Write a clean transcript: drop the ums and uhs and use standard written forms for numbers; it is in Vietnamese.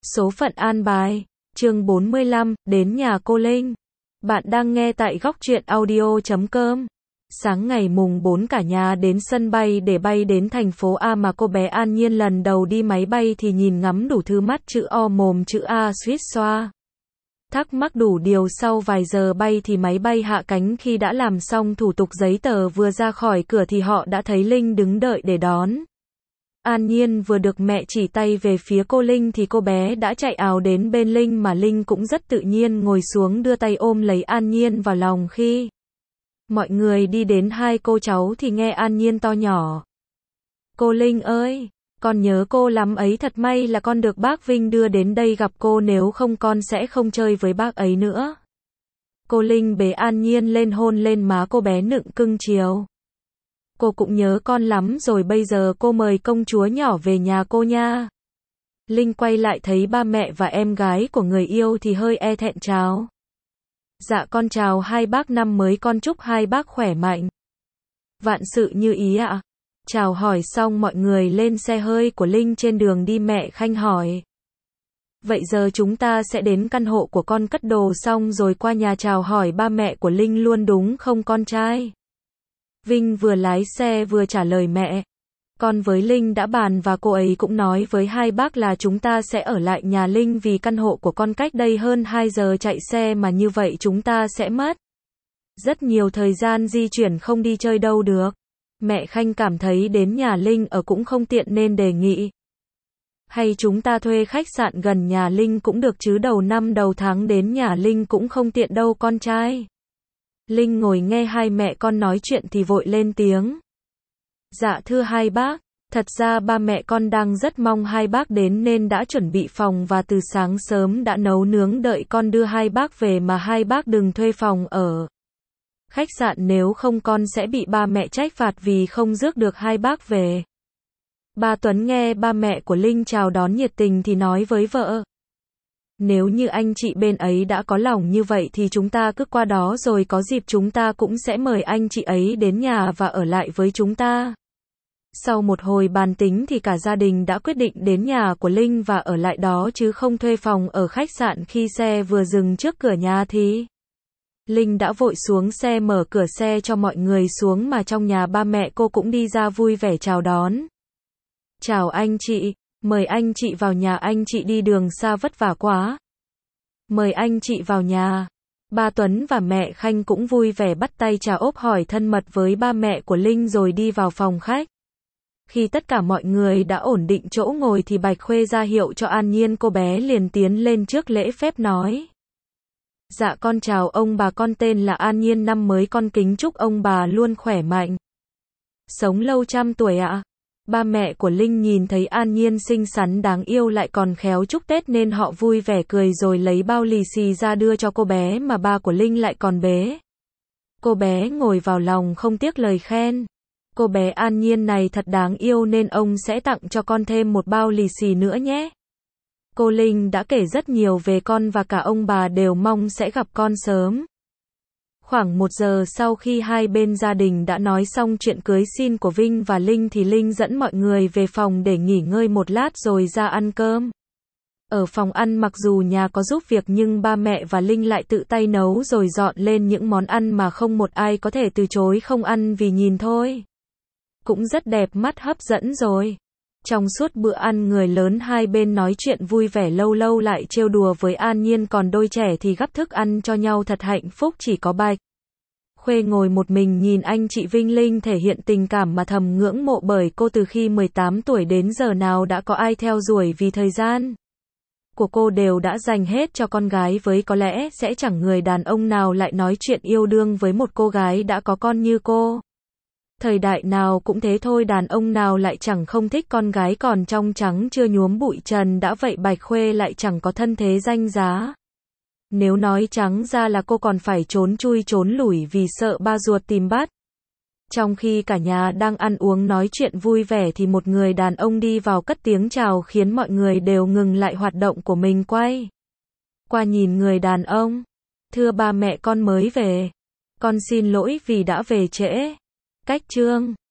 Số phận an bài, chương 45, đến nhà cô Linh. Bạn đang nghe tại góc truyện audio.com. Sáng ngày mùng 4 cả nhà đến sân bay để bay đến thành phố A mà cô bé An Nhiên lần đầu đi máy bay thì nhìn ngắm đủ thứ mắt chữ O mồm chữ A suýt xoa. Thắc mắc đủ điều sau vài giờ bay thì máy bay hạ cánh khi đã làm xong thủ tục giấy tờ vừa ra khỏi cửa thì họ đã thấy Linh đứng đợi để đón. An Nhiên vừa được mẹ chỉ tay về phía cô Linh thì cô bé đã chạy ào đến bên Linh mà Linh cũng rất tự nhiên ngồi xuống đưa tay ôm lấy An Nhiên vào lòng khi mọi người đi đến hai cô cháu thì nghe An Nhiên to nhỏ. Cô Linh ơi, con nhớ cô lắm ấy, thật may là con được bác Vinh đưa đến đây gặp cô, nếu không con sẽ không chơi với bác ấy nữa. Cô Linh bế An Nhiên lên hôn lên má cô bé nựng cưng chiều. Cô cũng nhớ con lắm rồi, bây giờ cô mời công chúa nhỏ về nhà cô nha. Linh quay lại thấy ba mẹ và em gái của người yêu thì hơi e thẹn chào. Dạ con chào hai bác, năm mới con chúc hai bác khỏe mạnh. Vạn sự như ý ạ. Chào hỏi xong mọi người lên xe hơi của Linh trên đường đi mẹ Khanh hỏi. Vậy giờ chúng ta sẽ đến căn hộ của con cất đồ xong rồi qua nhà chào hỏi ba mẹ của Linh luôn đúng không con trai? Vinh vừa lái xe vừa trả lời mẹ. Con với Linh đã bàn và cô ấy cũng nói với hai bác là chúng ta sẽ ở lại nhà Linh vì căn hộ của con cách đây hơn 2 giờ chạy xe mà như vậy chúng ta sẽ mất rất nhiều thời gian di chuyển, không đi chơi đâu được. Mẹ Khanh cảm thấy đến nhà Linh ở cũng không tiện nên đề nghị. Hay chúng ta thuê khách sạn gần nhà Linh cũng được chứ, đầu năm đầu tháng đến nhà Linh cũng không tiện đâu con trai. Linh ngồi nghe hai mẹ con nói chuyện thì vội lên tiếng. Dạ thưa hai bác, thật ra ba mẹ con đang rất mong hai bác đến nên đã chuẩn bị phòng và từ sáng sớm đã nấu nướng đợi con đưa hai bác về, mà hai bác đừng thuê phòng ở khách sạn, nếu không con sẽ bị ba mẹ trách phạt vì không rước được hai bác về. Ba Tuấn nghe ba mẹ của Linh chào đón nhiệt tình thì nói với vợ. Nếu như anh chị bên ấy đã có lòng như vậy thì chúng ta cứ qua đó rồi có dịp chúng ta cũng sẽ mời anh chị ấy đến nhà và ở lại với chúng ta. Sau một hồi bàn tính thì cả gia đình đã quyết định đến nhà của Linh và ở lại đó chứ không thuê phòng ở khách sạn. Khi xe vừa dừng trước cửa nhà thì Linh đã vội xuống xe mở cửa xe cho mọi người xuống, mà trong nhà ba mẹ cô cũng đi ra vui vẻ chào đón. Chào anh chị, mời anh chị vào nhà, anh chị đi đường xa vất vả quá. Mời anh chị vào nhà. Ba Tuấn và mẹ Khanh cũng vui vẻ bắt tay chào ốp hỏi thân mật với ba mẹ của Linh rồi đi vào phòng khách. Khi tất cả mọi người đã ổn định chỗ ngồi thì Bạch Khuê ra hiệu cho An Nhiên, cô bé liền tiến lên trước lễ phép nói. Dạ con chào ông bà, con tên là An Nhiên, năm mới con kính chúc ông bà luôn khỏe mạnh, sống lâu trăm tuổi ạ. Ba mẹ của Linh nhìn thấy An Nhiên xinh xắn đáng yêu lại còn khéo chúc Tết nên họ vui vẻ cười rồi lấy bao lì xì ra đưa cho cô bé, mà ba của Linh lại còn bế cô bé ngồi vào lòng không tiếc lời khen. Cô bé An Nhiên này thật đáng yêu nên ông sẽ tặng cho con thêm một bao lì xì nữa nhé. Cô Linh đã kể rất nhiều về con và cả ông bà đều mong sẽ gặp con sớm. Khoảng 1 giờ sau khi hai bên gia đình đã nói xong chuyện cưới xin của Vinh và Linh thì Linh dẫn mọi người về phòng để nghỉ ngơi một lát rồi ra ăn cơm. Ở phòng ăn mặc dù nhà có giúp việc nhưng ba mẹ và Linh lại tự tay nấu rồi dọn lên những món ăn mà không một ai có thể từ chối không ăn vì nhìn thôi cũng rất đẹp mắt hấp dẫn rồi. Trong suốt bữa ăn người lớn hai bên nói chuyện vui vẻ, lâu lâu lại trêu đùa với An Nhiên, còn đôi trẻ thì gắp thức ăn cho nhau thật hạnh phúc. Chỉ có Bạch Khuê ngồi một mình nhìn anh chị Vinh Linh thể hiện tình cảm mà thầm ngưỡng mộ, bởi cô từ khi 18 tuổi đến giờ nào đã có ai theo đuổi, vì thời gian của cô đều đã dành hết cho con gái, với có lẽ sẽ chẳng người đàn ông nào lại nói chuyện yêu đương với một cô gái đã có con như cô. Thời đại nào cũng thế thôi, đàn ông nào lại chẳng không thích con gái còn trong trắng chưa nhuốm bụi trần đã vậy. Bạch Khuê lại chẳng có thân thế danh giá. Nếu nói trắng ra là cô còn phải trốn chui trốn lủi vì sợ ba ruột tìm bắt. Trong khi cả nhà đang ăn uống nói chuyện vui vẻ thì một người đàn ông đi vào cất tiếng chào khiến mọi người đều ngừng lại hoạt động của mình, quay qua nhìn người đàn ông. Thưa ba mẹ con mới về. Con xin lỗi vì đã về trễ. Cách chương